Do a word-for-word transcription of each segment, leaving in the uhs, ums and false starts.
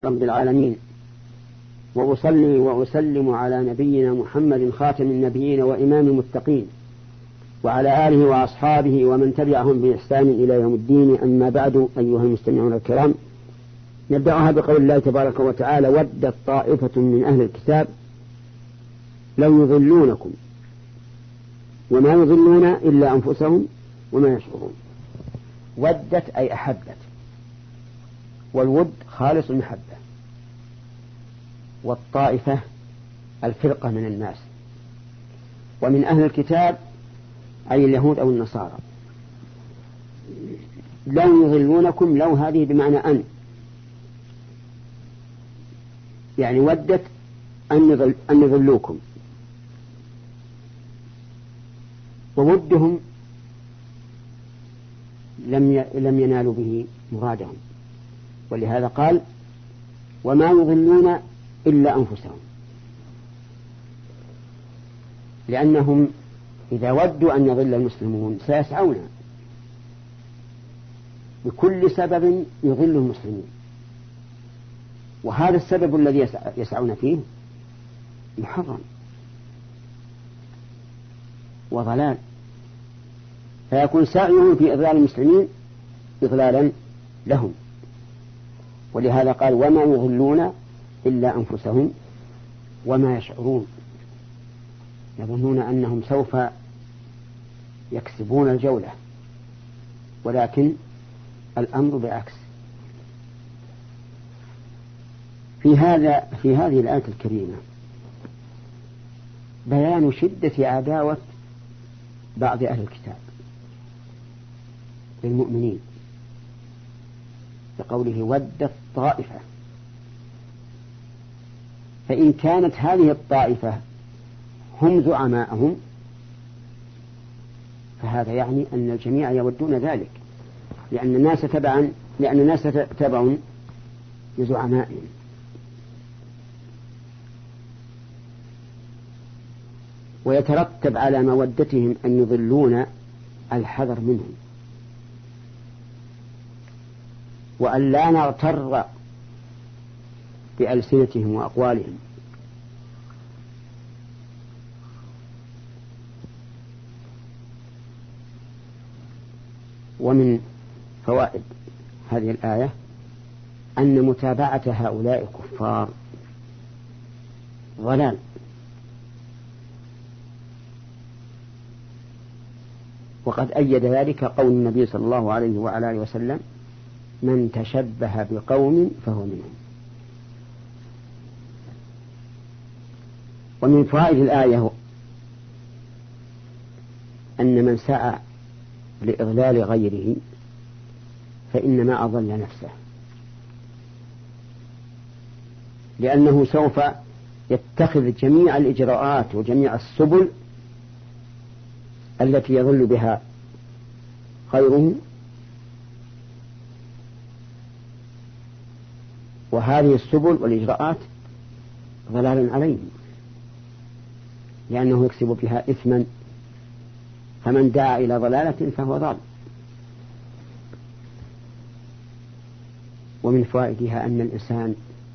رب العالمين، وأصلي وأسلم على نبينا محمد خاتم النبيين وإمام المتقين، وعلى آله وأصحابه ومن تبعهم بإحسان إلى يوم الدين. أما بعد، أيها المستمعون الكرام، نبدأها بقول الله تبارك وتعالى: ودت طائفة من أهل الكتاب لو يضلونكم وما يضلون إلا أنفسهم وما يشعرون. ودت أي أحبت، والود خالص المحبة، والطائفة الفرقة من الناس، ومن أهل الكتاب أي اليهود أو النصارى. لو يضلونكم، لو هذه بمعنى أن، يعني ودت أن يضلوكم، وودهم لم لم ينالوا به مرادهم، ولهذا قال: وما يضلون إلا أنفسهم، لأنهم إذا ودوا أن يضل المسلمون سيسعون بكل سبب يضل المسلمين، وهذا السبب الذي يسعون فيه محرم وضلال، فيكون سعيهم في إضلال المسلمين إضلالا لهم. ولهذا قال: وما يضلون إلا أنفسهم وما يشعرون. يظنون أنهم سوف يكسبون الجولة، ولكن الأمر بعكس. في هذا في هذه الآية الكريمة بيان شدة عداوة بعض أهل الكتاب للمؤمنين، بقوله: ودت طائفة. فإن كانت هذه الطائفة هم زعماءهم فهذا يعني أن الجميع يودون ذلك، لأن الناس تبعا لأن الناس تبع لزعمائهم. ويترتب على مودتهم أن يضلون الحذر منهم، وأن لا نغتر بألسنتهم وأقوالهم. ومن فوائد هذه الآية أن متابعة هؤلاء الكفار ضلال، وقد أيد ذلك قول النبي صلى الله عليه وعلى آله وسلم: من تشبه بقوم فهو منهم. ومن فوائد الآية أن من سعى لإضلال غيره فإنما أضل نفسه، لأنه سوف يتخذ جميع الإجراءات وجميع السبل التي يضل بها غيره، وهذه السبل والإجراءات ضلال عليهم، لأنه يكسب بها إثما، فمن دعا إلى ضلالة فهو ضال. ومن فوائدها أن الإنسان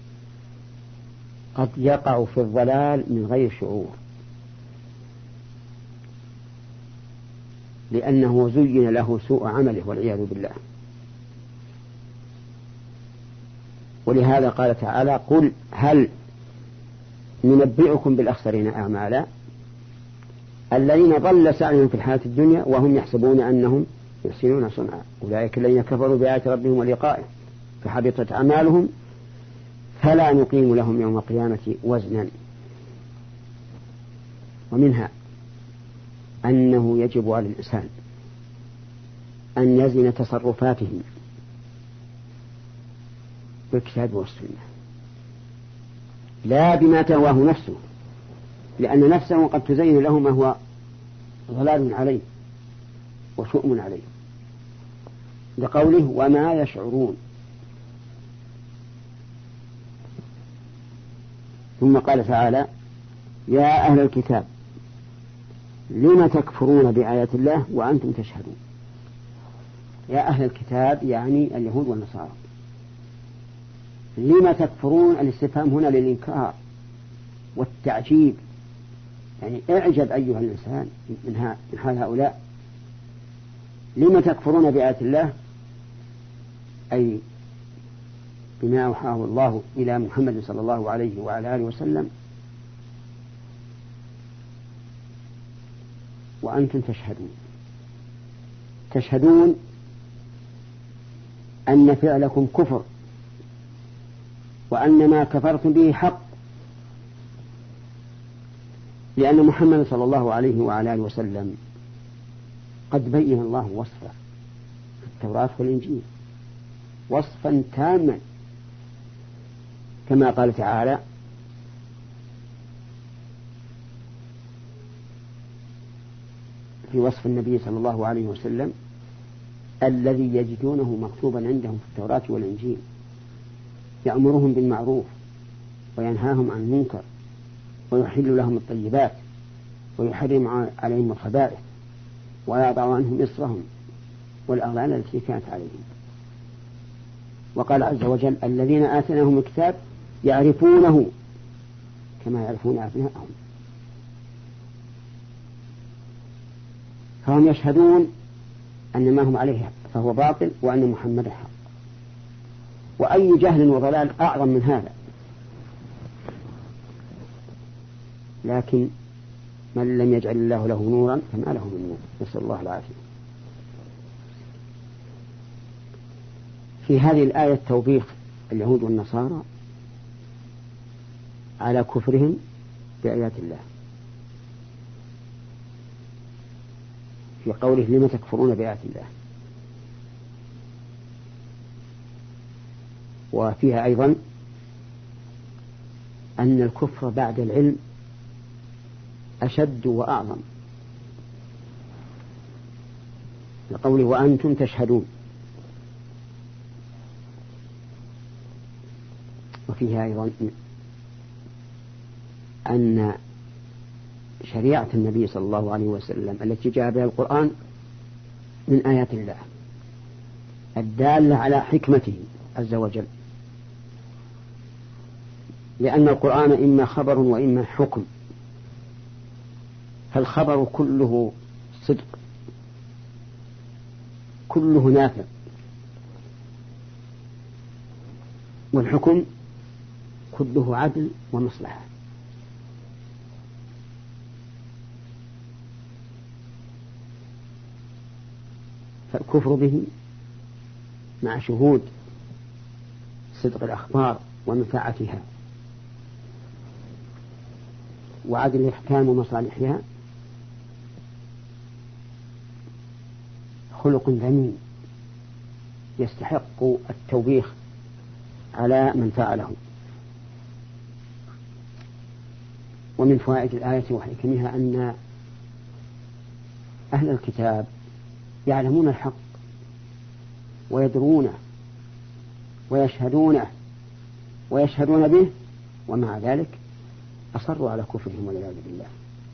قد يقع في الضلال من غير شعور، لأنه زين له سوء عمله والعياذ بالله. ولهذا قال تعالى: قل هل ننبئكم بالأخسرين أعمالا الذين ضل سعيهم في الحياة الدنيا وهم يحسبون أنهم يحسنون صنعا أولئك الذين كفروا بآيات ربهم ولقائه فحبطت أعمالهم فلا نقيم لهم يوم القيامة وزنا. ومنها أنه يجب على الإنسان أن يزن تصرفاته بالكتاب والسنة، لا بما تهواه نفسه، لأن نفسه قد تزين له ما هو ضلال عليه وشؤم عليه، لقوله: وما يشعرون. ثم قال تعالى: يا أهل الكتاب لم تكفرون بآيات الله وأنتم تشهدون. يا أهل الكتاب يعني اليهود والنصارى، لما تكفرون، الاستفهام هنا للإنكار والتعجيب، يعني اعجب أيها الإنسان من حال هؤلاء. لما تكفرون بآيات الله، أي بما أوحاه الله إلى محمد صلى الله عليه وعلى آله وسلم وأنتم تشهدون. تشهدون أن فعلكم كفر، وأن ما كفرتم به حق، لأن محمد صلى الله عليه وعلى آله وسلم قد بين الله وصفه في التوراة والإنجيل وصفا تاما، كما قال تعالى: في وصف النبي صلى الله عليه وسلم: الذي يجدونه مكتوبا عندهم في التوراة والإنجيل يأمرهم بالمعروف وينهاهم عن المنكر ويحل لهم الطيبات ويحرم عليهم الخبائث ويضع عنهم إصرهم والأغلال التي كانت عليهم. وقال عز وجل: الذين آتيناهم الكتاب يعرفونه كما يعرفون أبناءهم. فهم يشهدون أن ما هم عليه فهو باطل وأن محمد حق. وأي جهل وضلال أعظم من هذا؟ لكن من لم يجعل الله له نورا فما له من نور، نسأل الله العافية. في هذه الآية توبيخ اليهود والنصارى على كفرهم بآيات الله، في قوله: لم تكفرون بآيات الله. وفيها أيضا أن الكفر بعد العلم أشد وأعظم، لقوله: وأنتم تشهدون. وفيها أيضا أن شريعة النبي صلى الله عليه وسلم التي جاء بها القرآن من آيات الله الدالة على حكمته عز وجل، لأن القرآن إما خبر وإما حكم، فالخبر كله صدق كله نافع، والحكم كله عدل ومصلحة. فالكفر به مع شهود صدق الأخبار ومنفعتها وعدل الإحكام ومصالحها خلق ذميم يستحق التوبيخ على من فعله. ومن فوائد الآية وحكمها أن أهل الكتاب يعلمون الحق ويدرونه ويشهدونه ويشهدون به، ومع ذلك أصروا على كفرهم والعياذ بالله.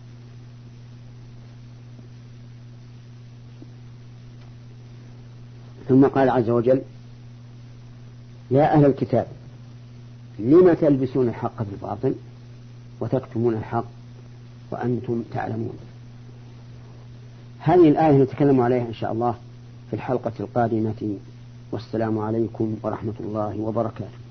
ثم قال عز وجل: يا أهل الكتاب لم تلبسون الحق بالباطل وتكتمون الحق وأنتم تعلمون. هذه الآية نتكلم عليها إن شاء الله في الحلقة القادمة، والسلام عليكم ورحمة الله وبركاته.